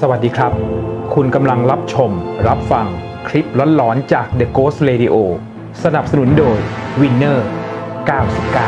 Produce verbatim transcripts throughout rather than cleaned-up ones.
สวัสดีครับคุณกำลังรับชมรับฟังคลิปหลอนๆจาก The Ghost Radio สนับสนุนโดย Winner เก้าสิบเก้า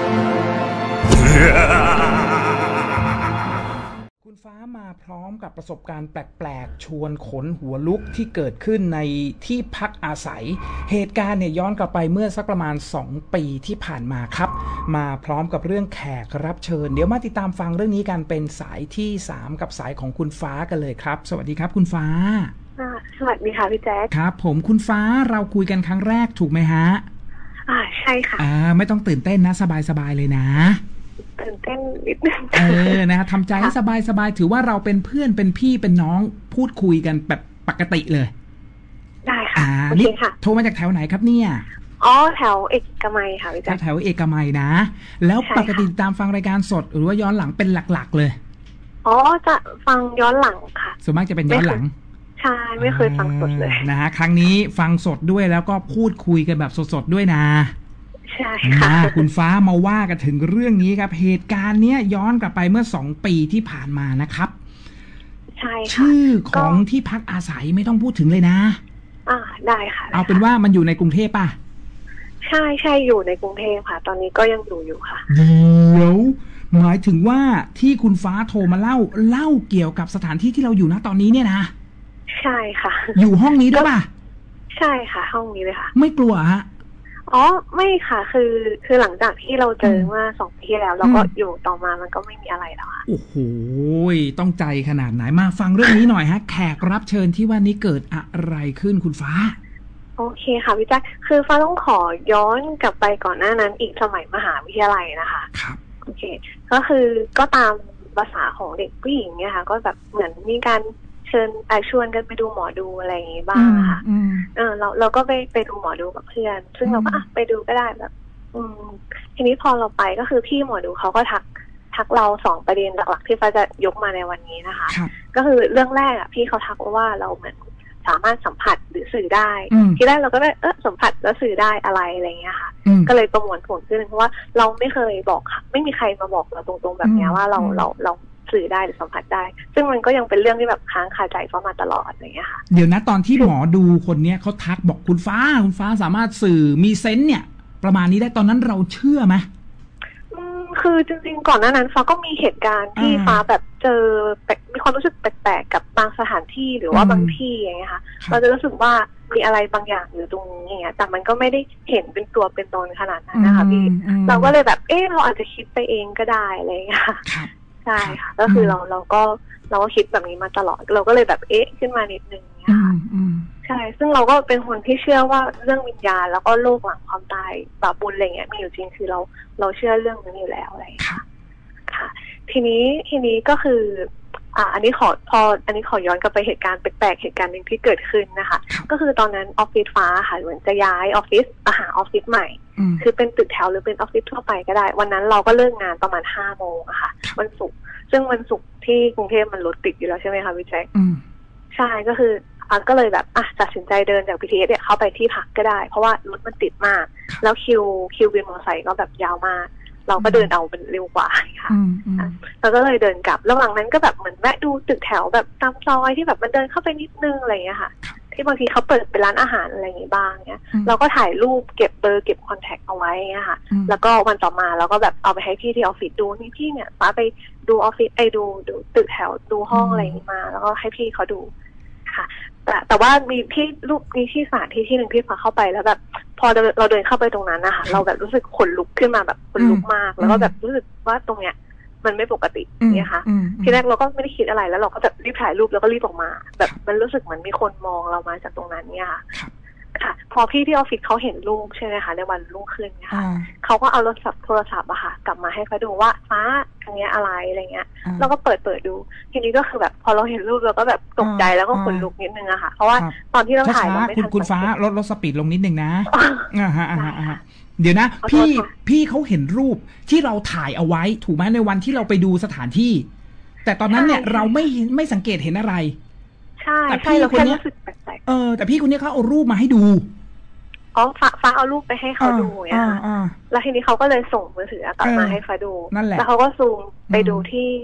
คุณฟ้ามาพร้อมกับประสบการณ์แปลกๆชวนขนหัวลุกที่เกิดขึ้นในที่พักอาศัยเหตุการณ์เนี่ยย้อนกลับไปเมื่อสักประมาณสองปีที่ผ่านมาครับมาพร้อมกับเรื่องแขกรับเชิญเดี๋ยวมาติดตามฟังเรื่องนี้กันเป็นสายที่สามกับสายของคุณฟ้ากันเลยครับสวัสดีครับคุณฟ้าสวัสดีค่ะพี่แจ๊คครับผมคุณฟ้าเราคุยกันครั้งแรกถูกไหมฮะอ่าใช่ค่ะอ่าไม่ต้องตื่นเต้นนะสบายๆเลยนะตื่นเต้นนิดนึงเออนะฮะทำใจให้สบายๆถือว่าเราเป็นเพื่อนเป็นพี่เป็นน้องพูดคุยกันแบบปกติเลยได้ค่ะโอเคค่ะโทรมาจากแถวไหนครับเนี่ยอ๋อแถวเอกมัยค่ะพี่แจ๊คแถวเอกมัยนะแล้วปกติตามฟังรายการสดหรือว่าย้อนหลังเป็นหลักๆเลยอ๋อจะฟังย้อนหลังค่ะส่วนมากจะเป็นย้อนหลังใช่ไม่เคยฟังสดเลยนะฮะครั้งนี้ฟังสดด้วยแล้วก็พูดคุยกันแบบสดๆด้วยนะใช่ค่ะคุณฟ้ามาว่ากันถึงเรื่องนี้ครับเหตุการณ์เนี้ยย้อนกลับไปเมื่อสองปีที่ผ่านมานะครับใช่ค่ะชื่อของที่พักอาศัยไม่ต้องพูดถึงเลยนะอ่าได้ค่ะเอาเป็นว่ามันอยู่ในกรุงเทพป่ะใช่ใช่อยู่ในกรุงเทพค่ะตอนนี้ก็ยังอยู่อยู่ค่ะเดี๋ยวหมายถึงว่าที่คุณฟ้าโทรมาเล่าเล่าเกี่ยวกับสถานที่ที่เราอยู่ณตอนนี้เนี่ยนะใช่ค่ะอยู่ห้องนี้ด้วยป่ะใช่ค่ะห้องนี้เลยค่ะไม่กลัวฮะอ๋อไม่ค่ะคือคือหลังจากที่เราเจอเมื่อสองปีที่แล้วเราก็อยู่ต่อมามันก็ไม่มีอะไรแล้วค่ะโอ้โหต้องใจขนาดไหนมาฟังเรื่องนี้หน่อยฮะแขกรับเชิญที่ว่านี้เกิดอะไรขึ้นคุณฟ้าโอเคค่ะพี่แจ๊คคือฟ้าต้องขอย้อนกลับไปก่อนหน้านั้นอีกสมัยมหาวิทยาลัยนะคะครับโอเคก็คือก็ตามภาษาของเด็กผู้หญิงเนี่ยค่ะก็แบบเหมือนมีการเชิญชวนกันไปดูหมอดูอะไรอย่างงี้บ้างค่ะเออเราเราก็ไปไปดูหมอดูกับเพื่อนซึ่งเราก็อ่ะไปดูก็ได้แบบอืมทีนี้พอเราไปก็คือพี่หมอดูเขาก็ทักทักเราสองประเด็นหลักๆที่ฟ้าจะยกมาในวันนี้นะคะก็คือเรื่องแรกอ่ะพี่เขาทักว่าเราเหมือนสามารถสัมผัสหรือสื่อได้ทีแรกเราก็ได้เออสัมผัสแล้วสื่อได้อะไรอะไรเงี้ยค่ะก็เลยประมวลผลขึ้นเพราะว่าเราไม่เคยบอกค่ะไม่มีใครมาบอกเราตรงๆแบบนี้ว่าเราเราเราสื่อได้หรือสัมผัสได้ซึ่งมันก็ยังเป็นเรื่องที่แบบค้างคาใจฟ้ามาตลอดอย่างเงี้ยค่ะเดี๋ยวนะตอนที่หมอดูคนเนี้ยเขาทักบอกคุณฟ้าคุณฟ้าสามารถสื่อมีเซนส์เนี่ยประมาณนี้ได้ตอนนั้นเราเชื่อไหมคือจริงๆก่อนหน้านั้นฟ้าก็มีเหตุการณ์ที่ฟ้าแบบเจอมีความรู้สึกแปลกๆกับบางสถานที่หรือว่าบางที่อย่างเงี้ยค่ะเราจะรู้สึกว่ามีอะไรบางอย่างอยู่ตรงนี้อย่างเงี้ยแต่มันก็ไม่ได้เห็นเป็นตัวเป็นตนขนาดนั้นนะคะพี่เราก็เลยแบบเออเราอาจจะคิดไปเองก็ได้อะไรอย่างเงี้ยใช่ค่ะก็คือเราเราก็เราก็คิดแบบนี้มาตลอดเราก็เลยแบบเอ๊ะขึ้นมานิดนึงเนี่ยค่ะใช่ซึ่งเราก็เป็นคนที่เชื่อว่าเรื่องวิญญาณแล้วก็โลกหลังความตายบาปบุญอะไรเงี้ยมีอยู่จริงคือเราเราเชื่อเรื่องนี้อยู่แล้วอะไรค่ะค่ะทีนี้ทีนี้ก็คืออ่าอันนี้ขอพออันนี้ขอย้อนกลับไปเหตุการณ์แปลกๆเหตุการณ์หนึ่งที่เกิดขึ้นนะคะก็คือตอนนั้นออฟฟิศฟ้าค่ะเหมือนจะย้ายออฟฟิศมาหาออฟฟิศใหม่คือเป็นตึกแถวหรือเป็นออฟฟิศทั่วไปก็ได้วันนั้นเราก็เลิกงานประมาณห้าโมงอะค่ะวันศุกร์ซึ่งวันศุกร์ที่กรุงเทพมันรถติดอยู่แล้วใช่ไหมคะพี่แจ๊คใช่ก็คืออ่ะก็เลยแบบอ่ะตัดสินใจเดินจาก บี ที เอส เนี่ยเข้าไปที่พักก็ได้เพราะว่ารถมันติดมากแล้วคิวคิววินมอเตอร์ไซค์ก็แบบยาวมากเราก็เดินเอาเป็นเร็วกว่าค่ะแล้วก็เลยเดินกลับระหว่างนั้นก็แบบเหมือนแวะดูตึกแถวแบบตามซอยที่แบบมันเดินเข้าไปนิดนึงอะไรอย่างเงี้ยค่ะที่บางทีเขาเปิดเป็นร้านอาหารอะไรอย่างงี้บ้างเงี้ยเราก็ถ่ายรูปเก็บเบอร์เก็บคอนแทคเอาไว้เงี้ยค่ะแล้วก็วันต่อมาเราก็แบบเอาไปให้พี่ที่ออฟฟิศดูนี่พี่เนี่ยป้าไปดูออฟฟิศไอ้ดูดูตึกแถวดูห้องอะไรอย่างงี้มาแล้วก็ให้พี่เขาดูค่ะแต่แต่ว่ามีที่รูปมีที่สถานที่ที่หนึ่งที่พอเข้าไปแล้วแบบพอเราเดินเข้าไปตรงนั้นนะคะเราแบบรู้สึกขนลุกขึ้นมาแบบขนลุกมากแล้วก็แบบรู้สึกว่าตรงเนี้ยมันไม่ปกติเนี่ยค่ะทีแรกเราก็ไม่ได้คิดอะไรแล้วเราก็แบบรีบถ่ายรูปแล้วก็รีบออกมาแบบมันรู้สึกเหมือนมีคนมองเรามาจากตรงนั้นเนี่ยค่ะค่ะพอพี่ที่ออฟฟิศเขาเห็นรูปใช่ไหมคะในวันรุ่งขึ้นเนี่ยค่ะเขาก็เอาโทรศัพท์โทรศัพท์อะค่ะกลับมาให้เขาดูว่าฟ้าอันนี้อะไรอะไรเงี้ยแล้วก็เปิดเปิดดูทีนี้ก็คือแบบพอเราเห็นรูปเราก็แบบตกใจแล้วก็ขนลุกนิดนึงอะค่ะเพราะว่าตอนที่เราถ่ายเราไม่ทันคุณฟ้าลดลดสปีดลงนิดนึงนะอ่าฮะอ่าฮะเดี๋ยวนะพี่พี่เขาเห็นรูปที่เราถ่ายเอาไว้ถูกไหมในวันที่เราไปดูสถานที่แต่ตอนนั้นเนี่ยเราไม่ไม่สังเกตเห็นอะไรใช่แต่พี่คนนี้เออแต่พี่คนนี้เขาเอารูปมาให้ดูอ๋อฟ้าฟ้าเอารูปไปให้เขาดูเนี่ยแล้วทีนี้เขาก็เลยส่งมือถือกลับมาให้ฟ้าดูแล้วเขาก็ซูมไปดูที่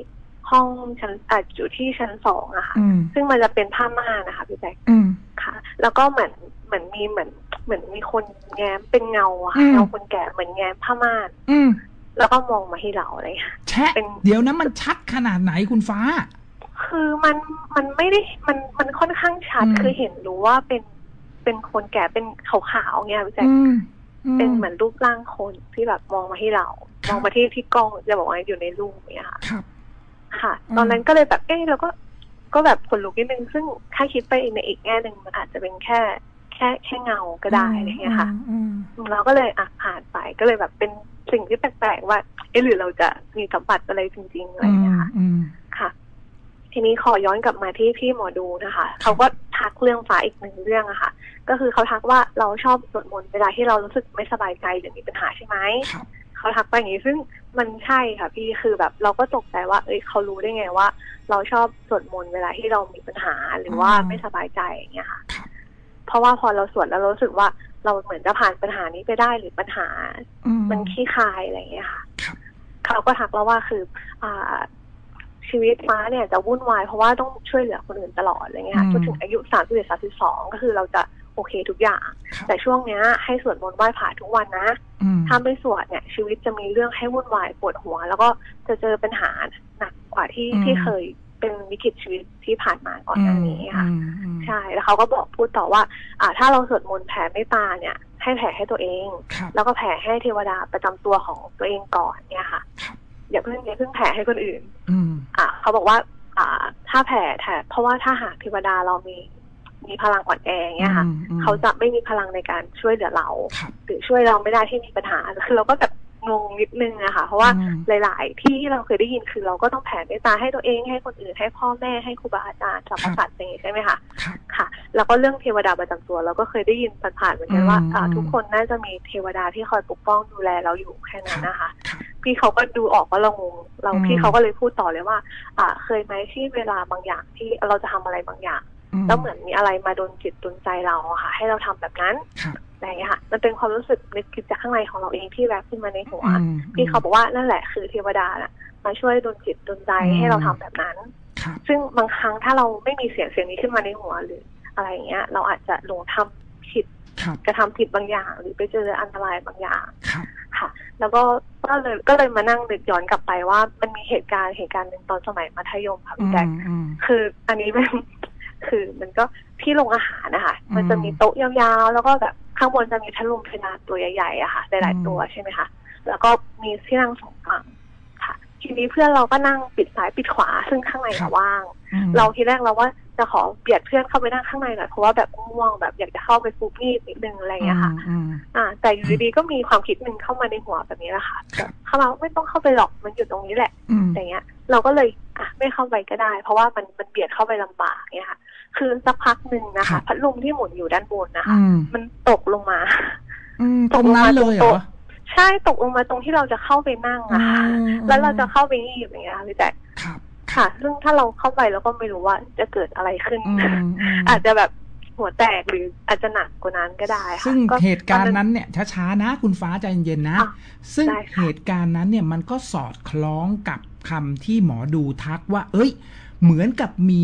ห้องชั้นอาจอยู่ที่ชั้นสองอะค่ะซึ่งมันจะเป็นผ้าม่านนะคะพี่แจ๊คค่ะแล้วก็เหมือนเหมือนมีเหมือนเหมือนมีคนแง้มเป็นเงาอะค่ะเงาคนแก่เหมือนแง้มผ้าม่านแล้วก็มองมาที่เราอะไรอย่างเงี้ยแชะเดี๋ยวนะมันชัดขนาดไหนคุณฟ้าคือมันมันไม่ได้มันมันค่อนข้างชัดคือเห็นรู้ว่าเป็นเป็นคนแก่เป็นขาวๆเงี้ยพี่แจ๊คเป็นเหมือนรูปร่างคนที่แบบมองมาที่เรามองมาที่ที่กล้องจะบอกว่าอยู่ในรูปเนี่ยค่ะค่ะตอนนั้นก็เลยแบบเออเราก็ก็แบบขนลุกนิดนึงซึ่งถ้าคิดไปในอีกแง่หนึ่งมันอาจจะเป็นแค่แค่แค่เงาก็ได้อะไรเงี้ยค่ะเราก็เลยอ่ะผ่านไปก็เลยแบบเป็นสิ่งที่แปลกๆว่าเออหรือเราจะมีสัมผัสอะไรจริงๆอะไรเงี้ยค่ะค่ะทีนี้ขอย้อนกลับมาที่พี่หมอดูนะคะเขาก็ทักเรื่องฟ้าอีกหนึ่งเรื่องอะค่ะก็คือเขาทักว่าเราชอบสวดมนต์เวลาที่เรารู้สึกไม่สบายใจหรือมีปัญหาใช่ไหมเขาทักไปอย่างนี้ซึ่งมันใช่ค่ะพี่คือแบบเราก็ตกใจว่าเอ้ยเขารู้ได้ไงว่าเราชอบสวดมนต์เวลาที่เรามีปัญหาหรือว่าไม่สบายใจอย่างเงี้ยค่ะเพราะว่าพอเราสวดแล้วเรารู้สึกว่าเราเหมือนจะผ่านปัญหานี้ไปได้หรือปัญหามันคลี่คลายอะไรอย่างเงี้ยค่ะเขาก็ทักเราว่าคืออ่าชีวิตฟ้าเนี่ยจะวุ่นวายเพราะว่าต้องช่วยเหลือคนอื่นตลอดอะไรเงี้ยค่ะจนถึงอายุสามสิบเอ็ดสามสิบสองก็คือเราจะโอเคทุกอย่างแต่ช่วงเนี้ยให้สวดมนต์ไหว้พระทุกวันนะถ้าไม่สวดเนี่ยชีวิตจะมีเรื่องให้วุ่นวายปวดหัวแล้วก็จะเจอปัญหาหนักกว่าที่ที่เคยเป็นวิกฤตชีวิตที่ผ่านมาก่อนหน้านี้ค่ะใช่แล้วเขาก็บอกพูดต่อว่าอ่าถ้าเราสวดมนต์แผ่เมตตาเนี่ยให้แผ่ให้ตัวเองแล้วก็แผ่ให้เทวดาประจำตัวของตัวเองก่อนเนี่ยค่ะอย่าเพิ่งอย่าเพิ่งแผ่ให้คนอื่นอ่าเขาบอกว่าอ่าถ้าแผ่แผ่เพราะว่าถ้าหากเทวดาเรามีมีพลังอ่อนแอเนี่ยค่ะเขาจะไม่มีพลังในการช่วยเหลือเราหรือช่วยเราไม่ได้ที่มีปัญหาคือเราก็แบบงงนิดนึงอะค่ะเพราะว่าหลายๆที่ที่เราเคยได้ยินคือเราก็ต้องแผ่เมตตาให้ตัวเองให้คนอื่นให้พ่อแม่ให้ครูบาอาจารย์สรรพสัตว์อย่างนี้ใช่ไหมคะค่ะแล้วก็เรื่องเทวดาประจำตัวเราก็เคยได้ยินผ่านๆเหมือนกันว่าทุกคนน่าจะมีเทวดาที่คอยปกป้องดูแลเราอยู่แค่นั้นนะคะพี่เขาก็ดูออกว่าเรางงเราพี่เขาก็เลยพูดต่อเลยว่าอ่าเคยไหมที่เวลาบางอย่างที่เราจะทำอะไรบางอย่างแล้วเหมือนมีอะไรมาโดนจิตโดนใจเราค่ะให้เราทำแบบนั้นอะไรอย่างเงี้ยค่ะมันเป็นความรู้สึกนึกคิดจากข้างในของเราเองที่แวบขึ้นมาในหัวพี่เขาบอกว่านั่นแหละคือเทวดาน่ะมาช่วยโดนจิตโดนใจให้เราทำแบบนั้นซึ่งบางครั้งถ้าเราไม่มีเสียงเสียงนี้ขึ้นมาในหัวหรืออะไรอย่างเงี้ยเราอาจจะหลงทำผิดกระทำผิดบางอย่างหรือไปเจออันตรายบางอย่างค่ะแล้วก็ก็เลยก็เลยมานั่งนึกย้อนกลับไปว่ามันมีเหตุการณ์เหตุการณ์หนึ่งตอนสมัยมัธยมค่ะพี่แจ๊คคืออันนี้เป็นคือมันก็ที่โรงอาหารนะคะมันจะมีโต๊ะยาวๆแล้วก็แบบข้างบนจะมีพัดลมเพดานตัวใหญ่ๆอะค่ะหลายๆตัวใช่ไหมคะแล้วก็มีที่นั่งสองฝั่งค่ะทีนี้เพื่อนเราก็นั่งปิดซ้ายปิดขวาซึ่งข้างในว่างเราทีแรกเราว่าจะขอเบียดเพื่อนเข้าไปนั่งข้างในหน่อยเพราะว่าแบบง่วงแบบอยากจะเข้าไปฟูบงีบนิดนึงอะไรอย่างเงี้ยค่ะอ่าแต่อยู่ดีๆก็มีความคิดหนึ่งเข้ามาในหัวแบบนี้แหละค่ะเข้ามาไม่ต้องเข้าไปหรอกมันอยู่ตรงนี้แหละอย่างเงี้ยเราก็เลยอ่ะไม่เข้าไปก็ได้เพราะว่ามันมันเบียดเข้าไปลำบากเนี่ยค่ะคือสักพักหนึ่งนะคะพัดลมที่หมุนอยู่ด้านบนนะคะมันตกลงมาตกลงมาเลยเหรอใช่ตกลงมาตรงที่เราจะเข้าไปนั่งอะค่ะแล้วเราจะเข้าไปงีบอย่างเงี้ยพี่แจ๊คค่ะซึ่งถ้าเราเข้าไปแล้วก็ไม่รู้ว่าจะเกิดอะไรขึ้นอาจจะแบบหัวแตกหรืออาจจะหนักกว่านั้นก็ได้ค่ะซึ่งเหตุการณ์นั้นเนี่ยช้าๆนะคุณฟ้าใจเย็นๆนะซึ่งเหตุการณ์นั้นเนี่ยมันก็สอดคล้องกับคำที่หมอดูทักว่าเอ้ยเหมือนกับมี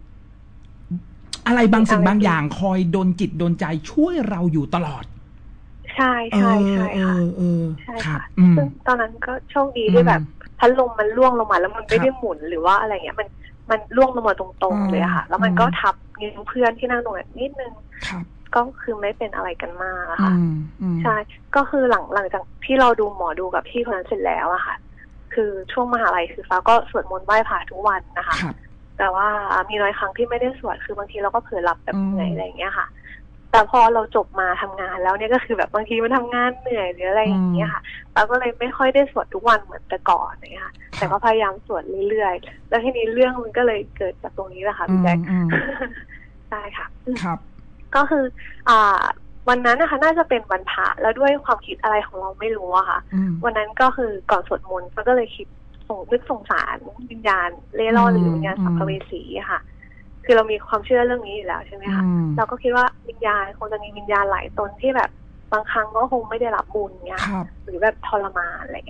อะไรบางสิ่งบางอย่างคอยดลจิตดลใจช่วยเราอยู่ตลอดใช่ใช่ใช่ค่ะใช่ค่ะซึ่งตอนนั้นก็โชคดีที่แบบพัดลมมันล่วงลงมาแล้วมันไม่ได้หมุนหรือว่าอะไรเงี้ยมันมันล่วงลงมาตรงๆเลยค่ะแล้วมันก็ทับนิ้วเพื่อนที่นั่งตรงนั้นนิดนึงก็คือไม่เป็นอะไรกันมากค่ะใช่ก็คือหลังหลังจากที่เราดูหมอดูกับพี่คนนั้นเสร็จแล้วอะค่ะคือช่วงมหาลัยคือฟ้าก็สวดมนต์ไหว้พระทุกวันนะคะแต่ว่ามีน้อยครั้งที่ไม่ได้สวดคือบางทีเราก็เผลอหลับแบบเหนื่อยอะไรอย่างเงี้ยค่ะแต่พอเราจบมาทำงานแล้วเนี่ยก็คือแบบบางทีมันทำงานเหนื่อยหรืออะไรอย่างเงี้ยค่ะเราก็เลยไม่ค่อยได้สวดทุกวันเหมือนแต่ก่อนนะคะแต่ก็พยายามสวดเรื่อยๆแล้วทีนี้เรื่องมันก็เลยเกิดจากตรงนี้แหละค่ะพี่แจ๊คใช่ค่ะครับก็คืออ่าวันนั้นนะคะน่าจะเป็นวันพระแล้วด้วยความคิดอะไรของเราไม่รู้อะค่ะวันนั้นก็คือก่อนสวดมนต์ก็เลยคิดส่งนึกสงสารวิญญาณเล่ร่อนหรือวิญญาณสัมภเวสีค่ะคือเรามีความเชื่อเรื่องนี้อยู่แล้วใช่ไหมคะเราก็คิดว่าวิญญาณคงจะมีวิญญาณหลายตนที่แบบบางครั้งก็คงไม่ได้รับบุญเนี้ยหรือแบบทรมานอะไรเงี้ย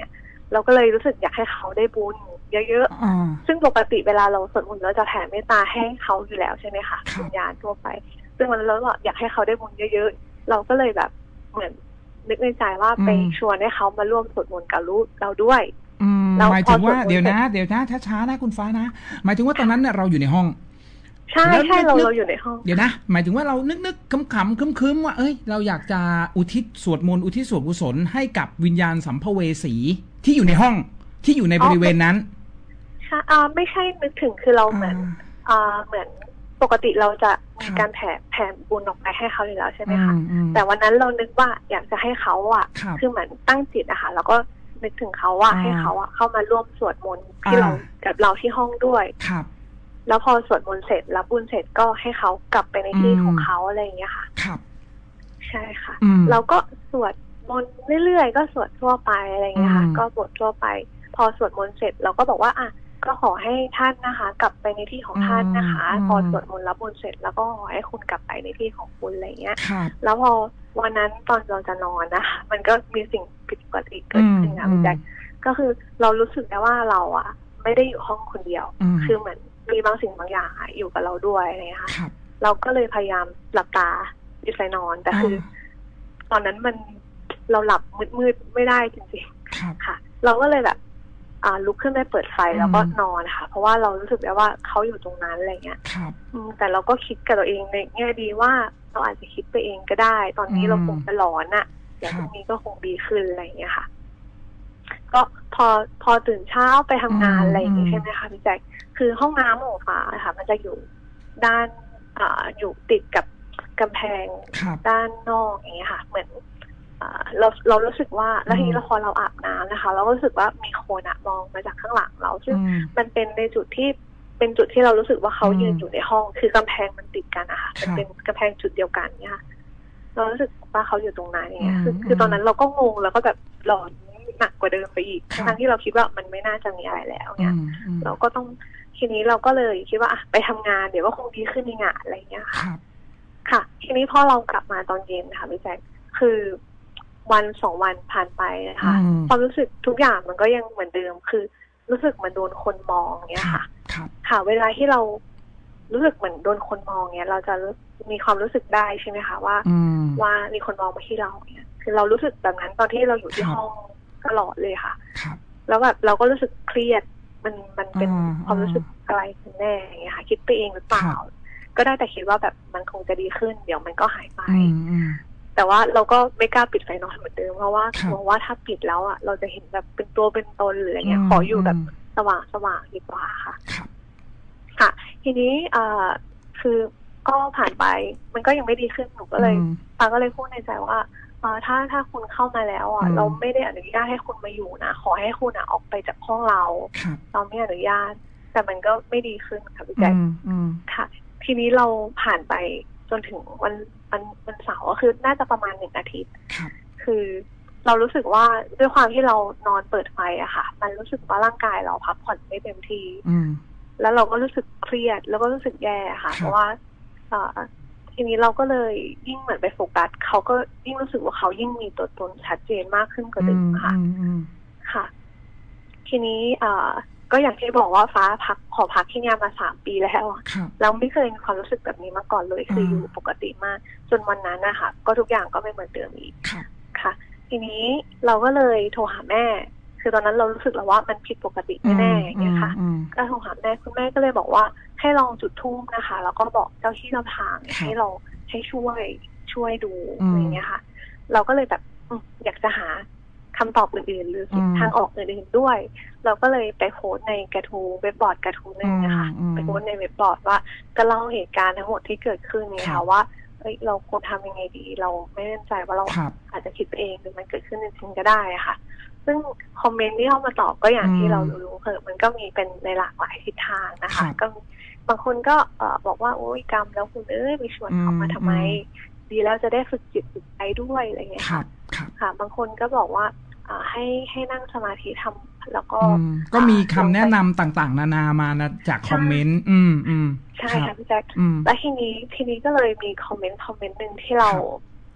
เราก็เลยรู้สึกอยากให้เขาได้บุญเยอะๆซึ่งปกติเวลาเราสวดมนต์เราจะแผ่เมตตาให้เขาอยู่แล้วใช่ไหมคะวิญญาณทั่วไปซึ่งวันนั้นเราอยากให้เขาได้บุญเยอะๆเราก็เลยแบบเหมือนนึกในใจว่าไปชวนให้เขามาร่วมสวดมนต์กับลูกเราด้วยหมายถึงว่าเดี๋ยวนะเดี๋ยวนะช้าๆนะคุณฟ้านะหมายถึงว่าตอนนั้นเนี่ยเราอยู่ในห้องใช่ใช่เราเราอยู่ในห้องเดี๋ยวนะหมายถึงว่าเรานึกๆขำๆคึมๆว่าเอ้ยเราอยากจะอุทิศสวดมนต์อุทิศส่วนกุศลให้กับวิญญาณสัมภเวสีที่อยู่ในห้องที่อยู่ในบริเวณนั้นใช่อ่าไม่ใช่นึกถึงคือเราเหมือนอ่าเหมือนปกติเราจะมีการแผ่แผ่บุญออกไปให้เขาอยู่แล้วใช่ไหมคะแต่วันนั้นเรานึกว่าอยากจะให้เขาอ่ะคือเหมือนตั้งจิตอะค่ะแล้วก็นึกถึงเขาว่าให้เขาอ่ะเข้ามาร่วมสวดมนต์ที่เรากับเราที่ห้องด้วยครับแล้วพอสวดมนต์เสร็จรับบุญเสร็จก็ให้เขากลับไปในที่ของเขาอะไรอย่างเงี้ยค่ะครับใช่ค่ะเราก็สวดมนต์เรื่อยๆก็สวดทั่วไปอะไรอย่างเงี้ยค่ะก็บททั่วไปพอสวดมนต์เสร็จเราก็บอกว่าอ่ะก็ขอให้ท่านนะคะกลับไปในที่ของท่านนะคะพอสวดมนต์รับบุญเสร็จแล้วก็ขอให้คุณกลับไปในที่ของคุณอะไรเงี้ยแล้วพอวันนั้นตอนเราจะนอนนะคะมันก็มีสิ่งผิดปกติเกิดขึ้นนะพี่แจ๊คก็คือเรารู้สึกได้ว่าเราอ่ะไม่ได้อยู่ห้องคนเดียวคือเหมือนมีบางสิ่งบางอย่างอยู่กับเราด้วยอะไรเงี้ยค่ะเราก็เลยพยายามหลับตาปิดไฟนอนแต่คือตอนนั้นมันเราหลับมืดๆไม่ได้จริงๆค่ะเราก็เลยแบบอ่าลุกขึ้นไปเปิดไฟแล้วก็นอนค่ะเพราะว่าเรารู้สึกได้ว่าเขาอยู่ตรงนั้นอะไรเงี้ยแต่เราก็คิดกับตัวเองในแง่ดีว่าเราอาจจะคิดไปเองก็ได้ตอนนี้เราคงจะหลอนอะเดี๋ยวพรุ่งนี้ก็คงดีขึ้นอะไรเงี้ยค่ะก็พอพอตื่นเช้าไปทำงานอะไรอย่างเงี้ยใช่ไหมคะพี่แจ๊คคือห้องน้ำของฟ้าค่ะมันจะอยู่ด้านอ่าอยู่ติดกับกำแพงด้านนอกอย่างเงี้ยค่ะเหมือนเราเรารู้สึกว่าแล้วทีนี้พอเราอาบน้ำนะคะเราก็รู้สึกว่ามีคนอะมองมาจากข้างหลังเราซึ่งมันเป็นในจุดที่เป็นจุดที่เรารู้สึกว่าเขายืนอยู่ในห้องคือกำแพงมันติดกันนะคะมันเป็นกำแพงจุดเดียวกันเนี่ยค่ะเรารู้สึกว่าเขาอยู่ตรงนั้นเนี่ยคือคือตอนนั้นเราก็งงแล้วก็แบบหลอนหนักกว่าเดิมไปอีกทั้งที่เราคิดว่ามันไม่น่าจะมีอะไรแล้วเนี่ยเราก็ต้องทีนี้เราก็เลยคิดว่าไปทำงานเดี๋ยวก็คงดีขึ้นในงานอะไรเงี้ยค่ะค่ะทีนี้พอเรากลับมาตอนเย็นค่ะพี่แจ๊คคือวันสองวันผ่านไปนะคะความรู้สึกทุกอย่างมันก็ยังเหมือนเดิมคือรู้สึกเหมือนโดนคนมองเนี้ยค่ะค่ะเวลาที่เรารู้สึกเหมือนโดนคนมองเนี้ยเราจะมีความรู้สึกได้ใช่ไหมคะว่าว่ามีคนมองมาที่เราเนี้ยคือเรารู้สึกแบบนั้นตอนที่เราอยู่ที่ห้องตลอดเลยค่ะแล้วแบบเราก็รู้สึกเครียดมันมันเป็นความรู้สึกอะไรกันแน่อย่างเงี้ยค่ะคิดไปเองหรือเปล่าก็ได้แต่คิดว่าแบบมันคงจะดีขึ้นเดี๋ยวมันก็หายไปแต่ว่าเราก็ไม่กล้าปิดไฟนอนเหมือนเดิมเพราะว่ากลัวว่าถ้าปิดแล้วอ่ะเราจะเห็นแบบเป็นตัวเป็นตนหรืออะไรเงี้ยขออยู่แบบสว่างสว่างดีกว่าค่ะค่ะทีนี้อ่าคือก็ผ่านไปมันก็ยังไม่ดีขึ้นหนูก็เลยป้าก็เลยพูดในใจว่าอ่าถ้าถ้าคุณเข้ามาแล้วอ่ะเราไม่ได้อนุญาตให้คุณมาอยู่นะขอให้คุณอ่ะออกไปจากห้องเราเราไม่อนุญาตแต่มันก็ไม่ดีขึ้นค่ะพี่แจ๊คค่ะทีนี้เราผ่านไปจนถึงวันวันวันเสาร์ก็คือน่าจะประมาณหนึ่งอาทิตย์คือเรารู้สึกว่าด้วยความที่เรานอนเปิดไฟอะค่ะมันรู้สึกว่าร่างกายเราพักผ่อนไม่เต็มที่แล้วเราก็รู้สึกเครียดแล้วก็รู้สึกแย่ค่ะเพราะว่าทีนี้เราก็เลยยิ่งเหมือนไปโฟกัสเขาก็ยิ่งรู้สึกว่าเขายิ่งมีตัวตนชัดเจนมากขึ้นกว่าเดิมค่ะค่ะทีนี้ก็อย่างที่บอกว่าฟ้าพักขอพักที่นี่มาสามปีแล้วเราไม่เคยมีความรู้สึกแบบนี้มาก่อนเลยคืออยู่ปกติมากจนวันนั้นนะคะก็ทุกอย่างก็ไม่เหมือนเดิมอีกค่ะทีนี้เราก็เลยโทรหาแม่คือตอนนั้นเรารู้สึกแล้วว่ามันผิดปกติแน่ๆอย่างเงี้ยค่ะก็โทรหาแม่คุณแม่ก็เลยบอกว่าให้ลองจุดธูปนะคะแล้วก็บอกเจ้าที่เจ้าทางให้เราให้ช่วยช่วยดูอะไรเงี้ยค่ะเราก็เลยแบบอยากจะหาคำตอบอื่นๆหรือทางออกอื่นๆด้วยเราก็เลยไปโพสในกระทู้เว็บบอร์ดกระทู้นึงนะคะไปโพสในเว็บบอร์ดว่าก็เล่าเหตุการณ์ทั้งหมดที่เกิดขึ้นเนี่ยค่ะว่าเฮ้ยเราควรทำยังไงดีเราไม่แน่ใจว่าเราอาจจะคิดไปเองหรือมันเกิดขึ้นจริงๆก็ได้ค่ะซึ่งคอมเมนต์ที่เข้ามาตอบก็อย่างที่เรารู้ๆคือมันก็มีเป็นในหลากหลายทิศทางนะคะก็บางคนก็บอกว่าโอ้ยกรรมแล้วคุณเอ้ยไปชวนเขามาทำไมดีแล้วจะได้ฝึกจิตฝึกใจด้วยอะไรเงี้ยค่ะค่ะบางคนก็บอกว่าให้ให้นั่งสมาธิทำแล้วก็ก็มีคำแนะนำต่างๆนานามานะจากคอมเมนต์อืมอืมใช่ค่ะพี่แจ๊คแล้วทีนี้ทีนี้ก็เลยมีคอมเมนต์คอมเมนต์หนึ่งที่เรา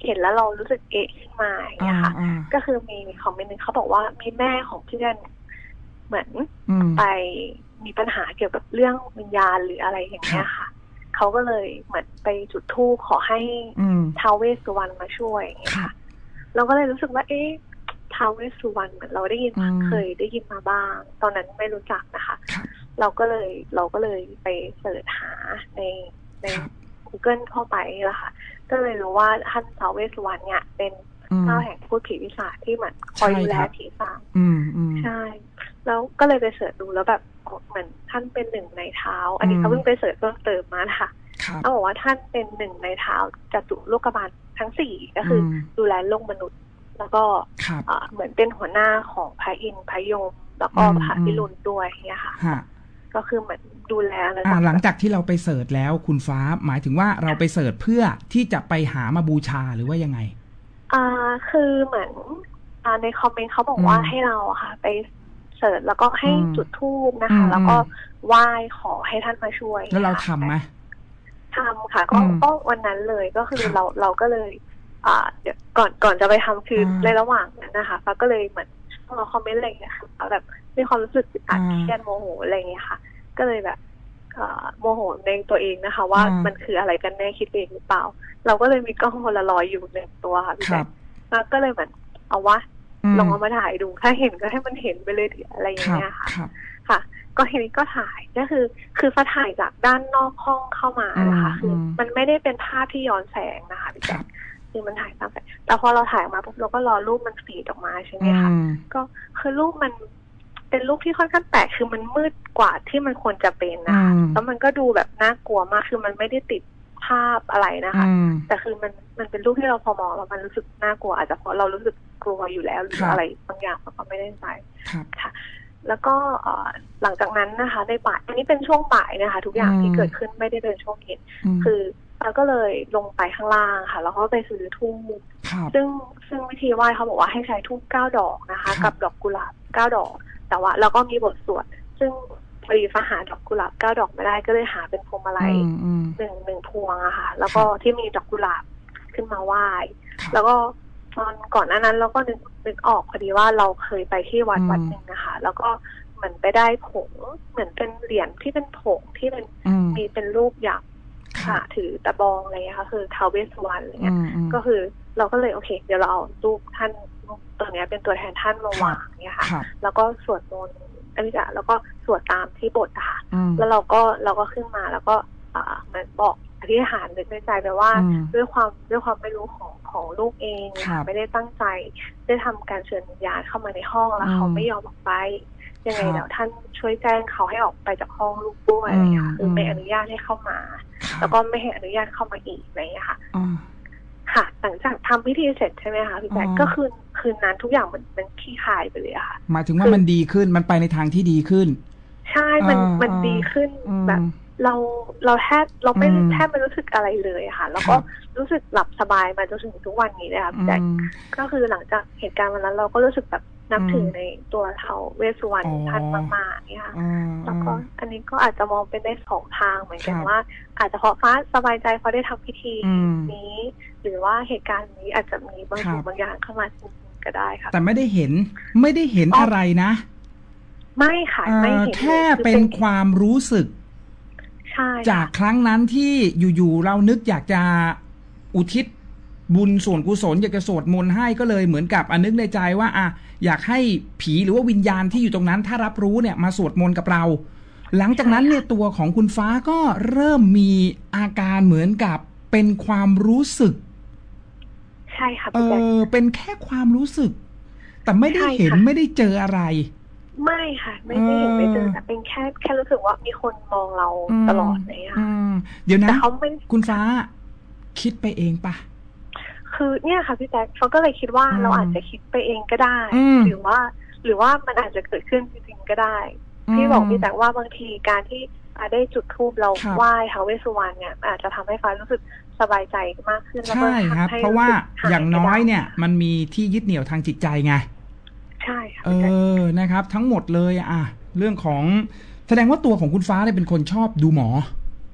เห็นแล้วเรารู้สึกเอะขึ้นมาอย่างเงี้ยค่ะก็คือมีมีคอมเมนต์นึงเขาบอกว่ามีแม่ของเพื่อนเหมือนไปมีปัญหาเกี่ยวกับเรื่องวิญญาณหรืออะไรอย่างเงี้ยค่ะเขาก็เลยเหมือนไปจุดธูปขอให้ท้าวเวสสุวรรณมาช่วยอย่างเงี้ยค่ะเราก็เลยรู้สึกว่าเอ๊ะท้าวเวสสุวรรณเหมือนเราได้ยินเคยได้ยินมาบ้างตอนนั้นไม่รู้จักนะคะเราก็เลยเราก็เลยไปเสิร์ชหาในใน Google เข้าไปแล้วค่ะก็เลยรู้ว่าท่านท้าวเวสสุวรรณเนี่ยเป็นเจ้าแห่งพูดผีวิสาจที่เหมือนคอยดูแลผีสางใช่แล้วก็เลยไปเสิร์ชดูแล้วแบบเหมือนท่านเป็นหนึ่งในเท้าอันนี้เขาเพิ่งไปเสิร์ชเพิ่มเติมมานะคะเขาบอกว่าท่านเป็นหนึ่งในเท้าจตุโลกบาลทั้งสี่ก็คือดูแลโลกมนุษย์แล้วก็เหมือนเป็นหัวหน้าของพระอินทร์พระยมแล้วก็พระพิรุณด้วยเนี่ยค่ะก็คือเหมือนดูแลอะไรต่างๆหลังจากที่เราไปเสิร์ชแล้วคุณฟ้าหมายถึงว่าเราไปเสิร์ชเพื่อที่จะไปหามาบูชาหรือว่ายังไงอ่าคือเหมือนอ่าในคอมเมนต์เขาบอกว่าให้เราค่ะไปเสิร์ชแล้วก็ให้จุดธูปนะคะแล้วก็ไหว้ขอให้ท่านมาช่วยแล้วเราทำไหมทำค่ะก็ก็วันนั้นเลยก็คือเราเราก็เลยอ่าเดี๋ยวก่อนก่อนจะไปทำคือในระหว่างนั้นนะคะฟ้าก็เลยเหมือนเราคอมเมนต์อะไรอย่างเงี้ยค่ะแบบมีความรู้สึกอัดเครียดโมโหอะไรอย่างเงี้ยค่ะก็เลยแบบโมโหในตัวเองนะคะว่ามันคืออะไรกันแน่คิดเองหรือเปล่าเราก็เลยมีกล้องโพลารอยด์อยู่หนึ่งตัวค่ะพี่แจ๊คแล้วก็เลยเหมือนเอาวะลองเอามาถ่ายดูถ้าเห็นก็ให้มันเห็นไปเลยอะไรอย่างเงี้ยค่ะค่ะก็ทีนี้ก็ถ่ายก็คือคือฟ้าถ่ายจากด้านนอกห้องเข้ามานะคะคือมันไม่ได้เป็นภาพที่ย้อนแสงนะคะพี่แจ๊คคือมันถ่ายตามแสงแต่พอเราถ่ายมาปุ๊บเราก็รอรูปมันฟีดออกมาใช่ไหมคะก็คือรูปมันเป็นรูปที่ค่อนข้างแปลกคือมันมืดกว่าที่มันควรจะเป็นนะคะแล้วมันก็ดูแบบน่ากลัวมากคือมันไม่ได้ติดภาพอะไรนะคะแต่คือมันมันเป็นรูปที่เราพอมองแล้วมันรู้สึกน่ากลัวอาจจะเพราะเรารู้สึกกลัวอยู่แล้วหรืออะไรบางอย่างเราก็ไม่ได้ใจค่ะแล้วก็หลังจากนั้นนะคะในบ่ายอันนี้เป็นช่วงบ่ายนะคะทุกอย่างที่เกิดขึ้นไม่ได้เป็นช่วงเย็นคือเราก็เลยลงไปข้างล่างค่ะแล้วก็ไปซื้อธูปซึ่งซึ่งวิธีไหว้เขาบอกว่าให้ใช้ธูปเก้าดอกนะคะกับดอกกุหลาบเก้าดอกแต่ว่าแล้วก็มีบทสวดซึ่งพอดีฟ้าหาดอกกุหลาบเก้าดอกไม่ได้ก็เลยหาเป็นพวงมาลัยหนึ่งหนึ่งพวงอะค่ะแล้วก็ที่มีดอกกุหลาบขึ้นมาไหว้แล้วก็ตอนก่อนหน้านั้นเราก็นึกนึกออกพอดีว่าเราเคยไปที่วัดวัดหนึ่งนะคะแล้วก็เหมือนไปได้ผงเหมือนเป็นเหรียญที่เป็นผงที่เป็นมีเป็นรูปยักษ์ค่ะถือตะบองอะไรเงี้ยค่ะคือท้าวเวสสุวรรณอะไรเงี้ยก็คือเราก็เลยโอเคเดี๋ยวเราเอารูปท่านตัวนี้เป็นตัวแทนท่านมาวางเนี่ยค่ะแล้วก็สวดมนต์อันนี้จ้ะแล้วก็สวดตามที่บทค่ะแล้วเราก็เราก็ขึ้นมาแล้วก็อ่ามันบอกอธิษฐานนึกในใจไปว่าด้วยความด้วยความไม่รู้ของของลูกเองไม่ได้ตั้งใจได้ทำการเชิญวิญญาณเข้ามาในห้องแล้วเขาไม่ยอมออกไปยังไงเดี๋ยวท่านช่วยแจ้งเขาให้ออกไปจากห้องลูกด้วยอะไรอย่างเงี้ยคือไม่อนุญาตให้เข้ามาแล้วก็ไม่ให้อนุญาตเข้ามาอีกอะไรอย่างเงี้ยค่ะค่ะหลังจากทำพิธีเสร็จใช่ไหมคะพี่แจ๊คก็คืนคืนนั้นทุกอย่างมันมันคลี่คลายไปเลยค่ะหมายถึงว่ามันดีขึ้นมันไปในทางที่ดีขึ้นใช่มันมันดีขึ้นแบบเราเราแทบเราไม่แทบไม่รู้สึกอะไรเลยค่ะแล้วก็รู้สึกหลับสบายมาจนถึงทุกวันนี้เลยค่ะพี่แจ๊คก็คือหลังจากเหตุการณ์วันนั้นเราก็รู้สึกแบบนับถือในตัวท้าวเวสสุวรรณท่านมากๆเนี่ยค่ะแล้วก็อันนี้ก็อาจจะมองเป็นได้สองทางเหมือนกันว่าอาจจะเพราะฟ้าสบายใจเพราะได้ทำพิธีนี้หรือว่าเหตุการณ์นี้อาจจะมีบางสิ่งบางอย่างเข้ามาจริงก็ได้ค่ะแต่ไม่ได้เห็นไม่ได้เห็นอะไรนะไม่ค่ะไม่เห็นแค่เป็นความรู้สึกจากครั้งนั้นที่อยู่ๆเรานึกอยากจะอุทิศบุญส่วนกุศลอยากจะสวดมนต์ให้ก็เลยเหมือนกับอนึกในใจว่าอ่ะอยากให้ผีหรือว่าวิญญาณที่อยู่ตรงนั้นถ้ารับรู้เนี่ยมาสวดมนต์กับเราหลังจากนั้นเนี่ยตัวของคุณฟ้าก็เริ่มมีอาการเหมือนกับเป็นความรู้สึกใช่ค่ะเออเป็นแค่ความรู้สึกแต่ไม่ได้เห็นไม่ได้เจออะไรไม่ค่ะไม่ได้เห็นไม่เจอแต่เป็นแค่แค่รู้สึกว่ามีคนมองเราตลอดเลยค่ะเดี๋ยวนะแต่เขาไม่คุณฟ้าคิดไปเองปะคือเนี่ยค่ะพี่แจ๊คเขาก็เลยคิดว่าเราอาจจะคิดไปเองก็ได้หรือว่าหรือว่ามันอาจจะเกิดขึ้นจริงๆก็ได้พี่บอกพี่แจ๊คว่าบางทีการที่ได้จุดธูปเราไหว้ท้าวเวสสุวรรณเนี่ยอาจจะทำให้ฟ้ารู้สึกสบายใจมากขึ้นใช่ครับเพราะว่าอย่างน้อยเนี่ยมันมีที่ยึดเหนี่ยวทางจิตใจไงใช่ค่ะเออนะครับทั้งหมดเลยอ่ะเรื่องของแสดงว่าตัวของคุณฟ้าเนี่ยเป็นคนชอบดูหมอ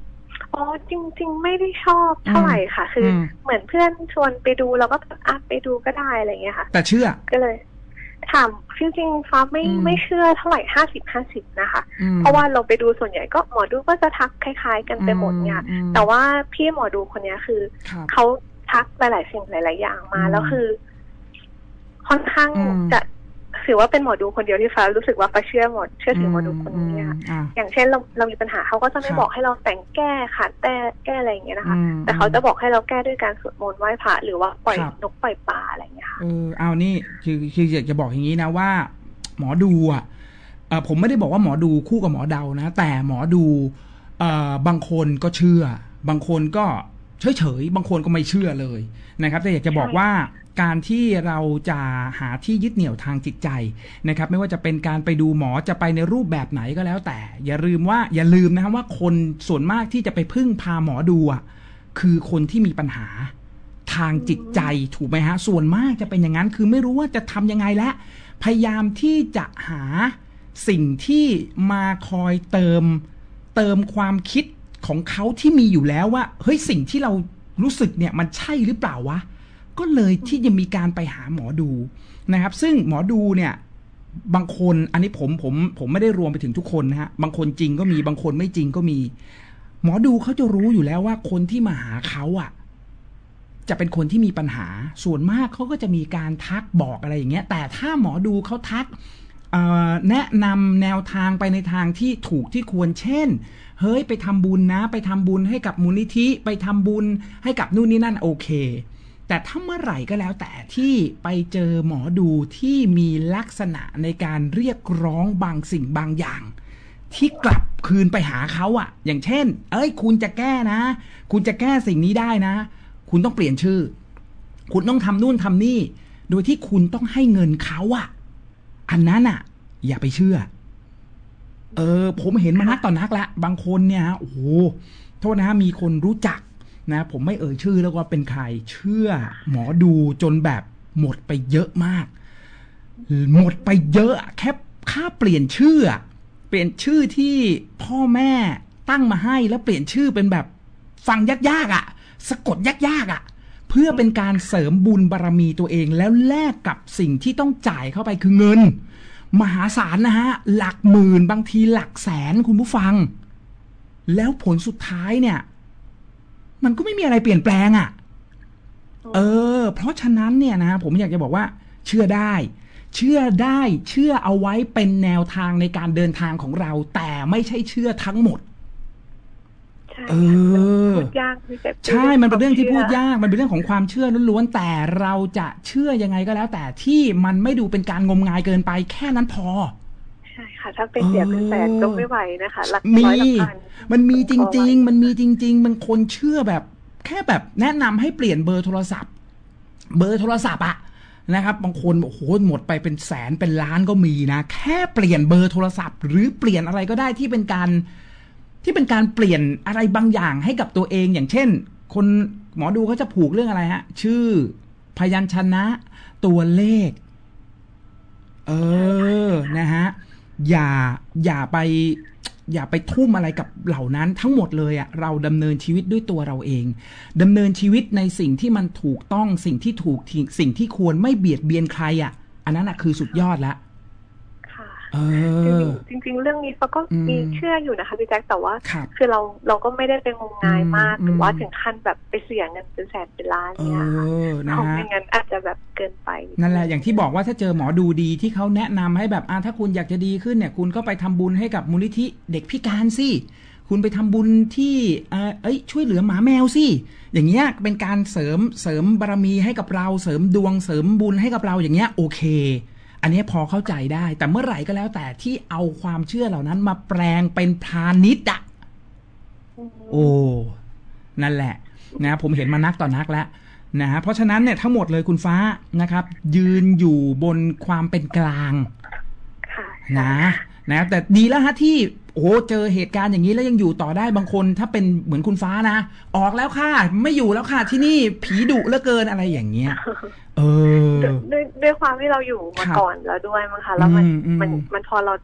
อ๋อจริงๆไม่ได้ชอบเท่าไหร่ค่ะคือเหมือนเพื่อนชวนไปดูเราก็อ่ะไปดูก็ได้อะไรเงี้ยค่ะแต่เชื่อก็เลยถามจริงๆฟ้าไม่ไม่เชื่อเท่าไหร่ห้าสิบห้าสิบนะคะเพราะว่าเราไปดูส่วนใหญ่ก็หมอดูก็จะทักคล้ายๆกันไปหมดเนี่ยแต่ว่าพี่หมอดูคนนี้คือเขาทักหลายๆสิ่งหลายๆอย่างมาแล้วคือค่อนข้างจะถือว่าเป็นหมอดูคนเดียวที่ฟ้ารู้สึกว่าฟ้าเชื่อหมดเชื่อถือหมอดูคนนี้ค่ะอย่างเช่นเราเรามีปัญหาเขาก็จะไม่บอกให้เราแต่งแก้ขัดแต่แก้อะไรอย่างเงี้ยนะคะแต่เขาจะบอกให้เราแก้ด้วยการสวดมนต์ไหว้พระหรือว่าปล่อยนกปล่อยปลาอะไรอย่างเงี้ยค่ะเออเอานี่คือคืออยากจะบอกอย่างนี้นะว่าหมอดูอ่ะเออผมไม่ได้บอกว่าหมอดูคู่กับหมอเดานะแต่หมอดูเอ่อบางคนก็เชื่อบางคนก็เฉยเฉยบางคนก็ไม่เชื่อเลยนะครับแต่อยากจะบอกว่าการที่เราจะหาที่ยึดเหนี่ยวทางจิตใจนะครับไม่ว่าจะเป็นการไปดูหมอจะไปในรูปแบบไหนก็แล้วแต่อย่าลืมว่าอย่าลืมนะครับว่าคนส่วนมากที่จะไปพึ่งพาหมอดูอ่ะคือคนที่มีปัญหาทางจิตใจถูกไหมฮะส่วนมากจะเป็นอย่างนั้นคือไม่รู้ว่าจะทำยังไงและพยายามที่จะหาสิ่งที่มาคอยเติมเติมความคิดของเขาที่มีอยู่แล้วว่าเฮ้ยสิ่งที่เรารู้สึกเนี่ยมันใช่หรือเปล่าวะก็เลยที่จะมีการไปหาหมอดูนะครับซึ่งหมอดูเนี่ยบางคนอันนี้ผมผมผมไม่ได้รวมไปถึงทุกคนนะฮะบางคนจริงก็มีบางคนไม่จริงก็มีหมอดูเขาจะรู้อยู่แล้วว่าคนที่มาหาเขาอ่ะจะเป็นคนที่มีปัญหาส่วนมากเขาก็จะมีการทักบอกอะไรอย่างเงี้ยแต่ถ้าหมอดูเขาทักแนะนำแนวทางไปในทางที่ถูกที่ควรเช่นเฮ้ยไปทำบุญนะไปทำบุญให้กับมูลนิธิไปทำบุญให้กับนู่นนี่นั่นโอเคแต่ถ้าเมื่อไหร่ก็แล้วแต่ที่ไปเจอหมอดูที่มีลักษณะในการเรียกร้องบางสิ่งบางอย่างที่กลับคืนไปหาเขาอ่ะอย่างเช่นเอ้ยคุณจะแก้นะคุณจะแก้สิ่งนี้ได้นะคุณต้องเปลี่ยนชื่อคุณต้องทำนู่นทำนี่โดยที่คุณต้องให้เงินเขาอ่ะอันนั้นอ่ะอย่าไปเชื่อเออผมเห็นมานักต่อนักละบางคนเนี่ยโอ้โหโทษนะฮะมีคนรู้จักนะผมไม่เอ่ยชื่อแล้วว่าเป็นใครเชื่อหมอดูจนแบบหมดไปเยอะมากหมดไปเยอะแค่ค่าเปลี่ยนชื่อเปลี่ยนชื่อที่พ่อแม่ตั้งมาให้แล้วเปลี่ยนชื่อเป็นแบบฟังยากๆอ่ะสะกดยากๆอ่ะเพื่อเป็นการเสริมบุญบารมีตัวเองแล้วแลกกับสิ่งที่ต้องจ่ายเข้าไปคือเงินมหาศาลนะฮะหลักหมื่นบางทีหลักแสนคุณผู้ฟังแล้วผลสุดท้ายเนี่ยมันก็ไม่มีอะไรเปลี่ยนแปลงอ่ะเออเพราะฉะนั้นเนี่ยนะผมอยากจะบอกว่าเชื่อได้เชื่อได้เชื่อเอาไว้เป็นแนวทางในการเดินทางของเราแต่ไม่ใช่เชื่อทั้งหมดเออใช่มันเป็นเรื่องที่พูดยากมันเป็นเรื่องของความเชื่อล้วนๆแต่เราจะเชื่อยังไงก็แล้วแต่ที่มันไม่ดูเป็นการงมงายเกินไปแค่นั้นพอใช่ค่ะถ้าไปเสียเป็นแสนก็ไม่ไหวนะคะหลักร้อยหลักพันมันมีจริงๆมันมีจริงๆบางคนเชื่อแบบแค่แบบแนะนำให้เปลี่ยนเบอร์โทรศัพท์เบอร์โทรศัพท์อะนะครับบางคนโอ้โหหมดไปเป็นแสนเป็นล้านก็มีนะแค่เปลี่ยนเบอร์โทรศัพท์หรือเปลี่ยนอะไรก็ได้ที่เป็นการที่เป็นการเปลี่ยนอะไรบางอย่างให้กับตัวเองอย่างเช่นคนหมอดูเขาจะผูกเรื่องอะไรฮะชื่อพยัญชนะตัวเลขเออนะฮะอย่าอย่าไปอย่าไปทุ่มอะไรกับเหล่านั้นทั้งหมดเลยอ่ะเราดำเนินชีวิตด้วยตัวเราเองดำเนินชีวิตในสิ่งที่มันถูกต้องสิ่งที่ถูกสิ่งที่ควรไม่เบียดเบียนใครอ่ะอันนั้นอ่ะคือสุดยอดละเออจริงๆเรื่องนี้เขาก็มีเชื่ออยู่นะคะพี่แจ็คแต่ว่าคือเราเราก็ไม่ได้ไปงมงายมากหรือว่าถึงขั้นแบบไปเสี่ยงเงินเป็นแสนเป็นล้านเนี่ยค่ะไม่งั้นอาจจะแบบเกินไปนั่นแหละอย่างที่บอกว่าถ้าเจอหมอดูดีที่เขาแนะนำให้แบบอ่าถ้าคุณอยากจะดีขึ้นเนี่ยคุณก็ไปทำบุญให้กับมูลนิธิเด็กพิการสิคุณไปทำบุญที่เออเอ้ยช่วยเหลือหมาแมวสิอย่างเงี้ยเป็นการเสริมเสริมบารมีให้กับเราเสริมดวงเสริมบุญให้กับเราอย่างเงี้ยโอเคอันนี้พอเข้าใจได้แต่เมื่อไหร่ก็แล้วแต่ที่เอาความเชื่อเหล่านั้นมาแปลงเป็นพาณิชย์อะโอ้นั่นแหละนะผมเห็นมานักต่อนักแล้วนะฮะเพราะฉะนั้นเนี่ยทั้งหมดเลยคุณฟ้านะครับยืนอยู่บนความเป็นกลางนะนะแต่ดีแล้วฮะที่โอ้เจอเหตุการณ์อย่างนี้แล้วยังอยู่ต่อได้บางคนถ้าเป็นเหมือนคุณฟ้านะออกแล้วค่ะไม่อยู่แล้วค่ะที่นี่ผีดุเหลือเกินอะไรอย่างเงี้ยเออด้วยด้วยความที่เราอยู่มาก่อนแล้วด้วยมั้งคะแล้วมันมันมันพอเราท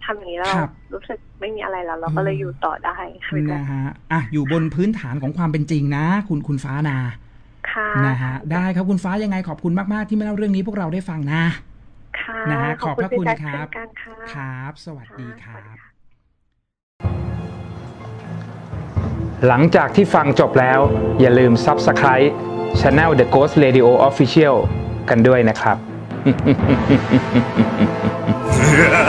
ทำอย่างนี้แล้วรู้สึกไม่มีอะไรแล้วเราก็เลยอยู่ต่อได้นะฮะอ่ะอยู่บนพื้นฐานของความเป็นจริงนะคุณคุณฟ้านาค่ะนะฮะได้ครับคุณฟ้ายังไงขอบคุณมากๆที่มาเล่าเรื่องนี้พวกเราได้ฟังนะค่ะนะฮะขอบพระคุณครับครับสวัสดีครับหลังจากที่ฟังจบแล้วอย่าลืม Subscribe Channel The Ghost Radio Official กันด้วยนะครับ